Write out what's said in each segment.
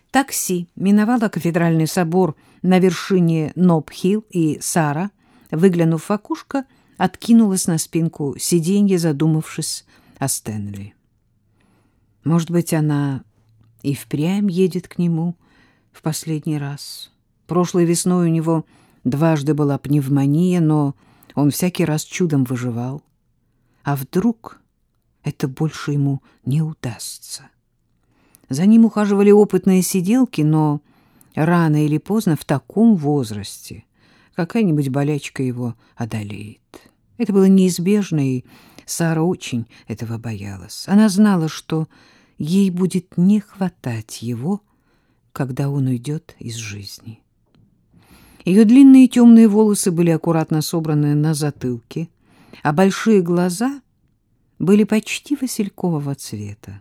Такси миновало кафедральный собор на вершине Ноб-Хилл, и Сара, выглянув в окошко, откинулась на спинку сиденья, задумавшись о Стэнли. Может быть, она и впрямь едет к нему в последний раз. Прошлой весной у него дважды была пневмония, но он всякий раз чудом выживал. А вдруг это больше ему не удастся? За ним ухаживали опытные сиделки, но рано или поздно в таком возрасте какая-нибудь болячка его одолеет. Это было неизбежно, и Сара очень этого боялась. Она знала, что ей будет не хватать его, когда он уйдет из жизни. Ее длинные темные волосы были аккуратно собраны на затылке, а большие глаза были почти василькового цвета.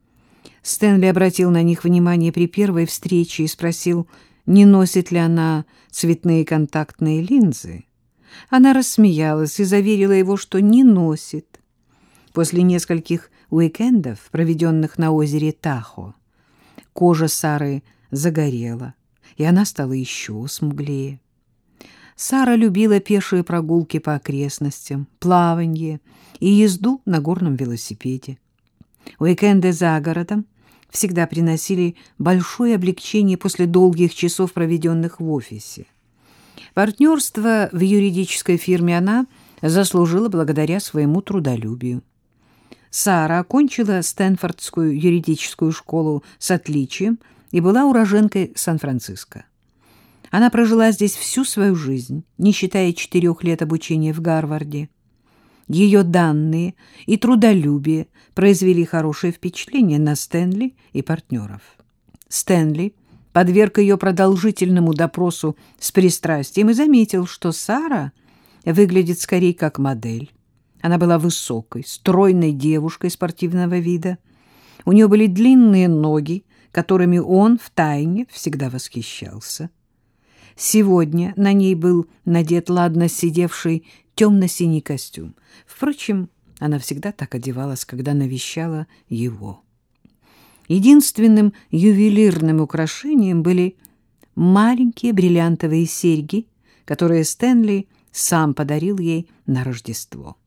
Стэнли обратил на них внимание при первой встрече и спросил, не носит ли она цветные контактные линзы. Она рассмеялась и заверила его, что не носит. После нескольких уикендов, проведенных на озере Тахо, кожа Сары загорела, и она стала еще смуглее. Сара любила пешие прогулки по окрестностям, плаванье и езду на горном велосипеде. Уикенды за городом всегда приносили большое облегчение после долгих часов, проведенных в офисе. Партнерство в юридической фирме она заслужила благодаря своему трудолюбию. Сара окончила Стэнфордскую юридическую школу с отличием и была уроженкой Сан-Франциско. Она прожила здесь всю свою жизнь, не считая 4 лет обучения в Гарварде. Ее данные и трудолюбие произвели хорошее впечатление на Стэнли и партнеров. Стэнли подверг ее продолжительному допросу с пристрастием и заметил, что Сара выглядит скорее как модель. Она была высокой, стройной девушкой спортивного вида. У нее были длинные ноги, которыми он втайне всегда восхищался. Сегодня на ней был надет ладно сидевший темно-синий костюм. Впрочем, она всегда так одевалась, когда навещала его. Единственным ювелирным украшением были маленькие бриллиантовые серьги, которые Стэнли сам подарил ей на Рождество.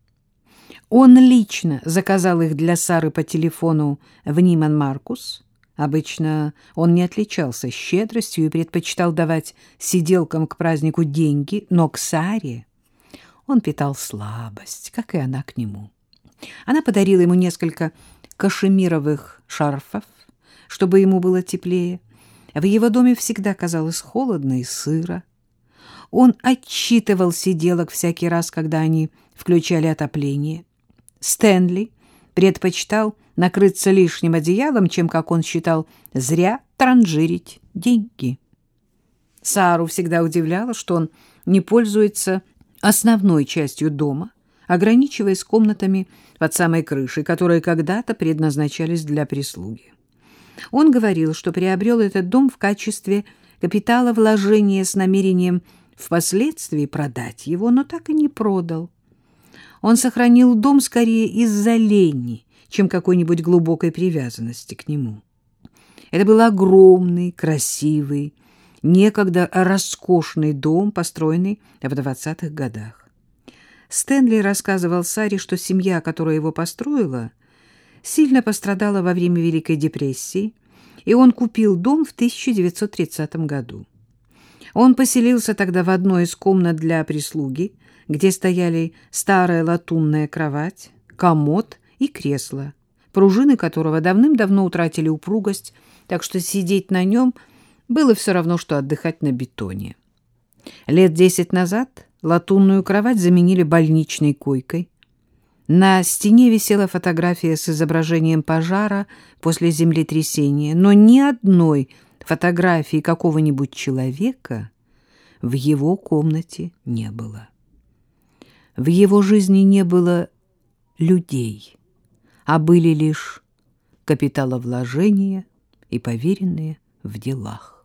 Он лично заказал их для Сары по телефону в Ниман Маркус. Обычно он не отличался щедростью и предпочитал давать сиделкам к празднику деньги, но к Саре он питал слабость, как и она к нему. Она подарила ему несколько кашемировых шарфов, чтобы ему было теплее. В его доме всегда казалось холодно и сыро. Он отчитывал сиделок всякий раз, когда они включали отопление. Стэнли предпочитал накрыться лишним одеялом, чем, как он считал, зря транжирить деньги. Сару всегда удивляло, что он не пользуется основной частью дома, ограничиваясь комнатами под самой крышей, которые когда-то предназначались для прислуги. Он говорил, что приобрел этот дом в качестве капиталовложения с намерением впоследствии продать его, но так и не продал. Он сохранил дом скорее из-за лени, чем какой-нибудь глубокой привязанности к нему. Это был огромный, красивый, некогда роскошный дом, построенный в 20-х годах. Стэнли рассказывал Саре, что семья, которая его построила, сильно пострадала во время Великой депрессии, и он купил дом в 1930 году. Он поселился тогда в одной из комнат для прислуги, где стояли старая латунная кровать, комод и кресло, пружины которого давным-давно утратили упругость, так что сидеть на нем было все равно, что отдыхать на бетоне. Лет 10 назад латунную кровать заменили больничной койкой. На стене висела фотография с изображением пожара после землетрясения, но ни одной фотографии какого-нибудь человека в его комнате не было. В его жизни не было людей, а были лишь капиталовложения и поверенные в делах.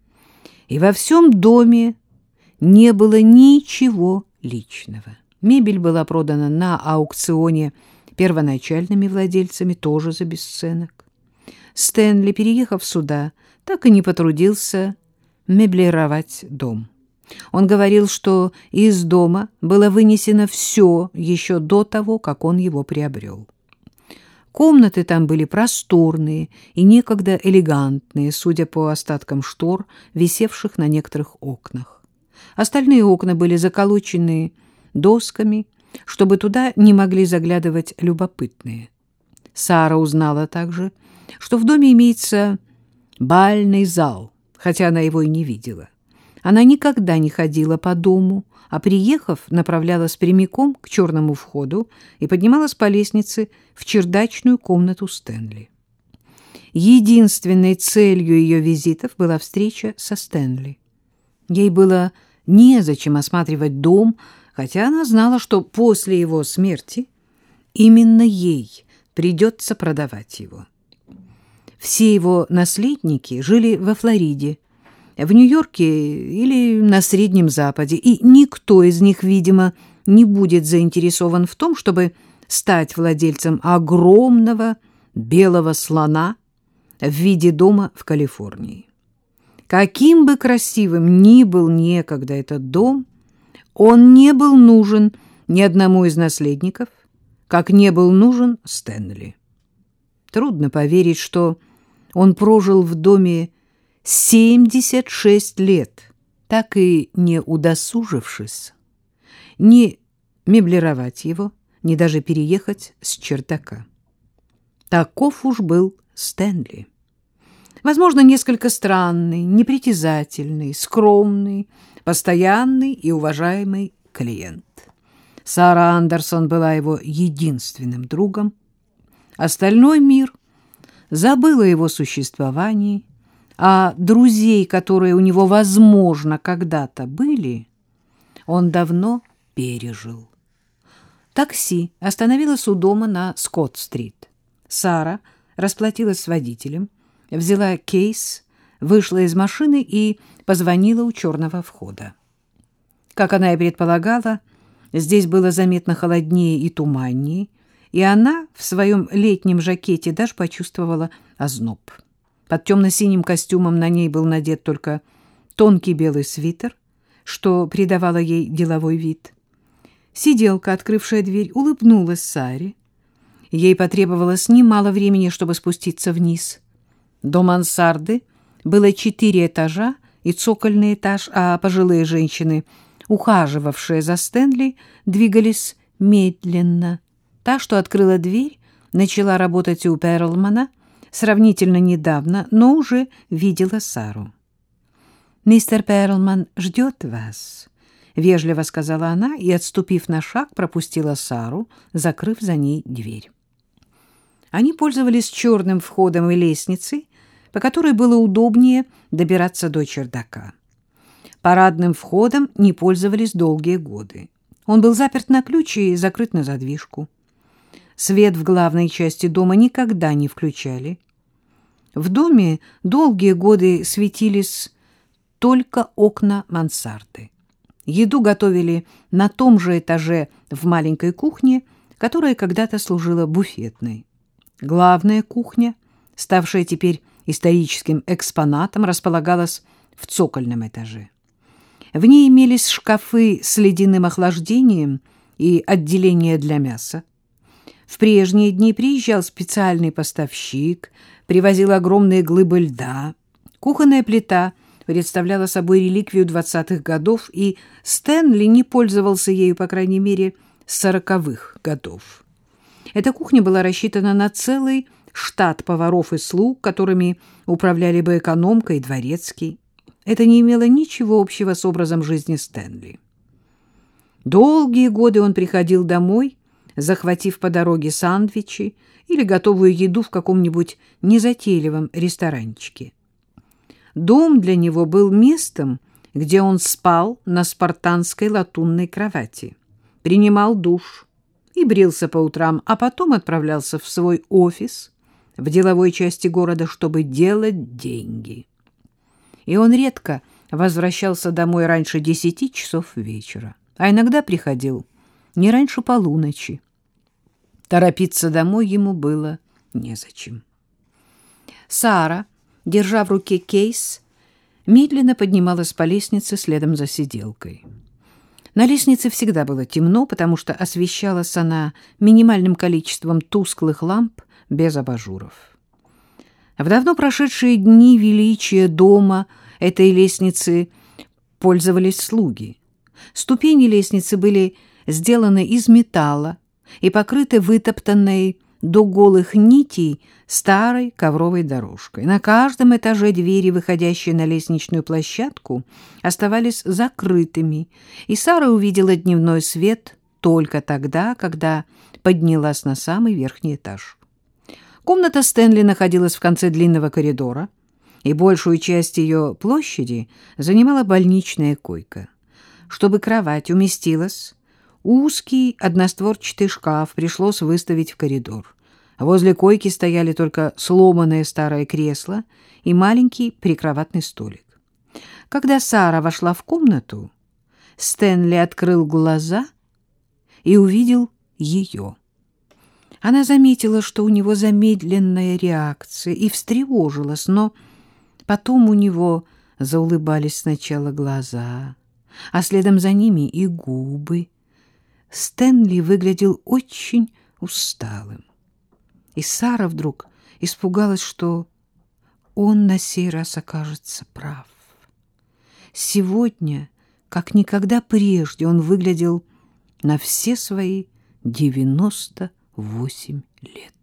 И во всем доме не было ничего личного. Мебель была продана на аукционе первоначальными владельцами, тоже за бесценок. Стэнли, переехав сюда так и не потрудился меблировать дом. Он говорил, что из дома было вынесено все еще до того, как он его приобрел. Комнаты там были просторные и некогда элегантные, судя по остаткам штор, висевших на некоторых окнах. Остальные окна были заколочены досками, чтобы туда не могли заглядывать любопытные. Сара узнала также, что в доме имеется бальный зал, хотя она его и не видела. Она никогда не ходила по дому, а, приехав, направлялась прямиком к черному входу и поднималась по лестнице в чердачную комнату Стэнли. Единственной целью ее визитов была встреча со Стэнли. Ей было незачем осматривать дом, хотя она знала, что после его смерти именно ей придется продавать его. Все его наследники жили во Флориде, в Нью-Йорке или на Среднем Западе, и никто из них, видимо, не будет заинтересован в том, чтобы стать владельцем огромного белого слона в виде дома в Калифорнии. Каким бы красивым ни был некогда этот дом, он не был нужен ни одному из наследников, как не был нужен Стэнли. Трудно поверить, что он прожил в доме 76 лет, так и не удосужившись ни меблировать его, ни даже переехать с чердака. Таков уж был Стэнли. Возможно, несколько странный, непритязательный, скромный, постоянный и уважаемый клиент. Сара Андерсон была его единственным другом. Остальной мир забыл о его существовании, а друзей, которые у него, возможно, когда-то были, он давно пережил. Такси остановилось у дома на Скотт-стрит. Сара расплатилась с водителем, взяла кейс, вышла из машины и позвонила у черного входа. Как она и предполагала, здесь было заметно холоднее и туманнее, и она в своем летнем жакете даже почувствовала озноб. Под темно-синим костюмом на ней был надет только тонкий белый свитер, что придавало ей деловой вид. Сиделка, открывшая дверь, улыбнулась Саре. Ей потребовалось немало времени, чтобы спуститься вниз. До мансарды было 4 этажа и цокольный этаж, а пожилые женщины, ухаживавшие за Стэнли, двигались медленно. Та, что открыла дверь, начала работать у Перлмана сравнительно недавно, но уже видела Сару. «Мистер Перлман ждет вас», — вежливо сказала она и, отступив на шаг, пропустила Сару, закрыв за ней дверь. Они пользовались черным входом и лестницей, по которой было удобнее добираться до чердака. Парадным входом не пользовались долгие годы. Он был заперт на ключ и закрыт на задвижку. Свет в главной части дома никогда не включали. В доме долгие годы светились только окна мансарды. Еду готовили на том же этаже в маленькой кухне, которая когда-то служила буфетной. Главная кухня, ставшая теперь историческим экспонатом, располагалась в цокольном этаже. В ней имелись шкафы с ледяным охлаждением и отделение для мяса. В прежние дни приезжал специальный поставщик, привозил огромные глыбы льда. Кухонная плита представляла собой реликвию 20-х годов, и Стэнли не пользовался ею, по крайней мере, с 40-х годов. Эта кухня была рассчитана на целый штат поваров и слуг, которыми управляли бы экономка и дворецкий. Это не имело ничего общего с образом жизни Стэнли. Долгие годы он приходил домой, захватив по дороге сандвичи или готовую еду в каком-нибудь незатейливом ресторанчике. Дом для него был местом, где он спал на спартанской латунной кровати, принимал душ и брился по утрам, а потом отправлялся в свой офис в деловой части города, чтобы делать деньги. И он редко возвращался домой раньше 10 часов вечера, а иногда приходил не раньше полуночи. Торопиться домой ему было незачем. Сара держа в руке кейс, медленно поднималась по лестнице следом за сиделкой. На лестнице всегда было темно, потому что освещалась она минимальным количеством тусклых ламп без абажуров. В давно прошедшие дни величия дома этой лестницы пользовались слуги. Ступени лестницы были сделаны из металла и покрыты вытоптанной до голых нитей старой ковровой дорожкой. На каждом этаже двери, выходящие на лестничную площадку, оставались закрытыми, и Сара увидела дневной свет только тогда, когда поднялась на самый верхний этаж. Комната Стэнли находилась в конце длинного коридора, и большую часть ее площади занимала больничная койка. Чтобы кровать уместилась, узкий одностворчатый шкаф пришлось выставить в коридор. Возле койки стояли только сломанное старое кресло и маленький прикроватный столик. Когда Сара вошла в комнату, Стэнли открыл глаза и увидел ее. Она заметила, что у него замедленная реакция, и встревожилась, но потом у него заулыбались сначала глаза, а следом за ними и губы. Стэнли выглядел очень усталым. И Сара вдруг испугалась, что он на сей раз окажется прав. Сегодня, как никогда прежде, он выглядел на все свои 98 лет.